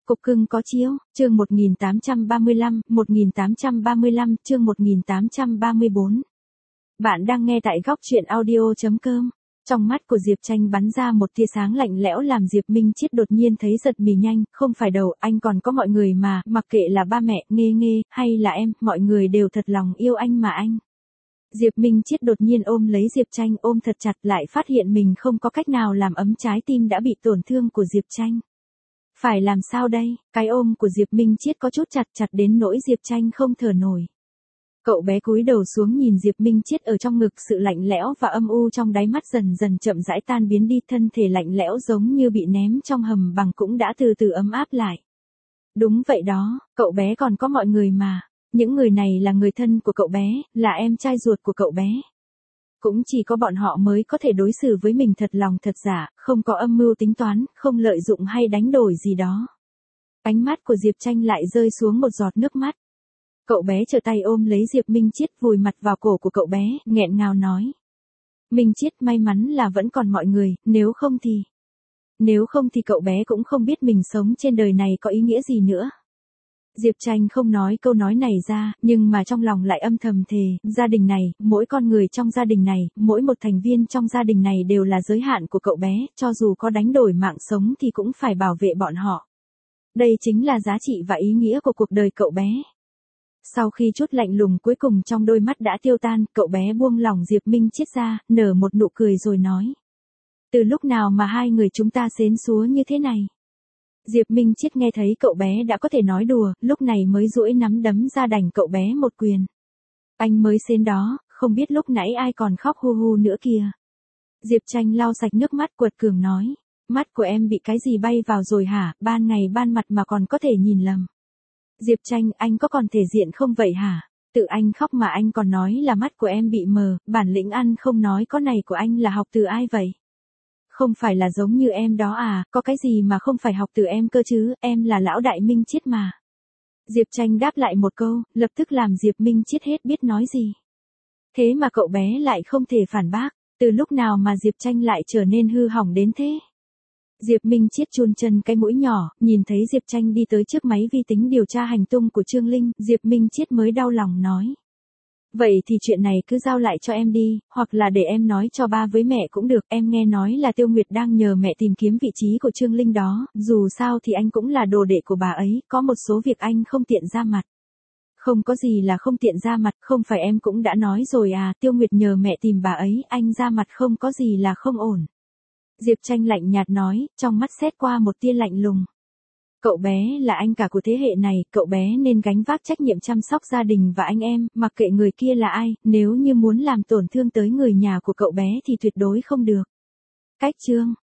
Cục cưng có chiếu, chương 1835, chương 1834. Bạn đang nghe tại góc truyện audio.com. Trong mắt của Diệp Tranh bắn ra một tia sáng lạnh lẽo làm Diệp Minh Chiết đột nhiên thấy giật mình nhanh, không phải đâu, anh còn có mọi người mà, mặc kệ là ba mẹ, Nghê Nghê, hay là em, mọi người đều thật lòng yêu anh mà anh. Diệp Minh Chiết đột nhiên ôm lấy Diệp Tranh, ôm thật chặt, lại phát hiện mình không có cách nào làm ấm trái tim đã bị tổn thương của Diệp Tranh. Phải làm sao đây? Cái ôm của Diệp Minh Chiết có chút chặt đến nỗi Diệp Tranh không thở nổi. Cậu bé cúi đầu xuống nhìn Diệp Minh Chiết ở trong ngực, sự lạnh lẽo và âm u trong đáy mắt dần dần chậm rãi tan biến đi, thân thể lạnh lẽo giống như bị ném trong hầm bằng cũng đã từ từ ấm áp lại. Đúng vậy đó, cậu bé còn có mọi người mà. Những người này là người thân của cậu bé, là em trai ruột của cậu bé. Cũng chỉ có bọn họ mới có thể đối xử với mình thật lòng thật giả, không có âm mưu tính toán, không lợi dụng hay đánh đổi gì đó. Ánh mắt của Diệp Tranh lại rơi xuống một giọt nước mắt. Cậu bé trở tay ôm lấy Diệp Minh Chiết, vùi mặt vào cổ của cậu bé, nghẹn ngào nói. Minh Chiết, may mắn là vẫn còn mọi người, nếu không thì cậu bé cũng không biết mình sống trên đời này có ý nghĩa gì nữa. Diệp Tranh không nói câu nói này ra, nhưng mà trong lòng lại âm thầm thề, gia đình này, mỗi con người trong gia đình này, mỗi một thành viên trong gia đình này đều là giới hạn của cậu bé, cho dù có đánh đổi mạng sống thì cũng phải bảo vệ bọn họ. Đây chính là giá trị và ý nghĩa của cuộc đời cậu bé. Sau khi chút lạnh lùng cuối cùng trong đôi mắt đã tiêu tan, cậu bé buông lỏng Diệp Minh Chiết ra, nở một nụ cười rồi nói. Từ lúc nào mà hai người chúng ta xến xúa như thế này? Diệp Minh Chiết nghe thấy cậu bé đã có thể nói đùa, lúc này mới duỗi nắm đấm ra đành cậu bé một quyền. Anh mới xến đó, không biết lúc nãy ai còn khóc hu hu nữa kìa. Diệp Tranh lau sạch nước mắt quật cường nói. Mắt của em bị cái gì bay vào rồi hả, ban ngày ban mặt mà còn có thể nhìn lầm. Diệp Tranh, anh có còn thể diện không vậy hả? Tự anh khóc mà anh còn nói là mắt của em bị mờ, bản lĩnh ăn không nói có này của anh là học từ ai vậy? Không phải là giống như em đó à, có cái gì mà không phải học từ em cơ chứ, em là lão đại Minh Chiết mà. Diệp Tranh đáp lại một câu, lập tức làm Diệp Minh Chiết hết biết nói gì. Thế mà cậu bé lại không thể phản bác, từ lúc nào mà Diệp Tranh lại trở nên hư hỏng đến thế? Diệp Minh Chiết chun chân cái mũi nhỏ, nhìn thấy Diệp Tranh đi tới trước máy vi tính điều tra hành tung của Trương Linh, Diệp Minh Chiết mới đau lòng nói. Vậy thì chuyện này cứ giao lại cho em đi, hoặc là để em nói cho ba với mẹ cũng được, em nghe nói là Tiêu Nguyệt đang nhờ mẹ tìm kiếm vị trí của Trương Linh đó, dù sao thì anh cũng là đồ đệ của bà ấy, có một số việc anh không tiện ra mặt. Không có gì là không tiện ra mặt, không phải em cũng đã nói rồi à, Tiêu Nguyệt nhờ mẹ tìm bà ấy, anh ra mặt không có gì là không ổn. Diệp Tranh lạnh nhạt nói, trong mắt xét qua một tia lạnh lùng. Cậu bé là anh cả của thế hệ này, cậu bé nên gánh vác trách nhiệm chăm sóc gia đình và anh em, mặc kệ người kia là ai, nếu như muốn làm tổn thương tới người nhà của cậu bé thì tuyệt đối không được. Cách chương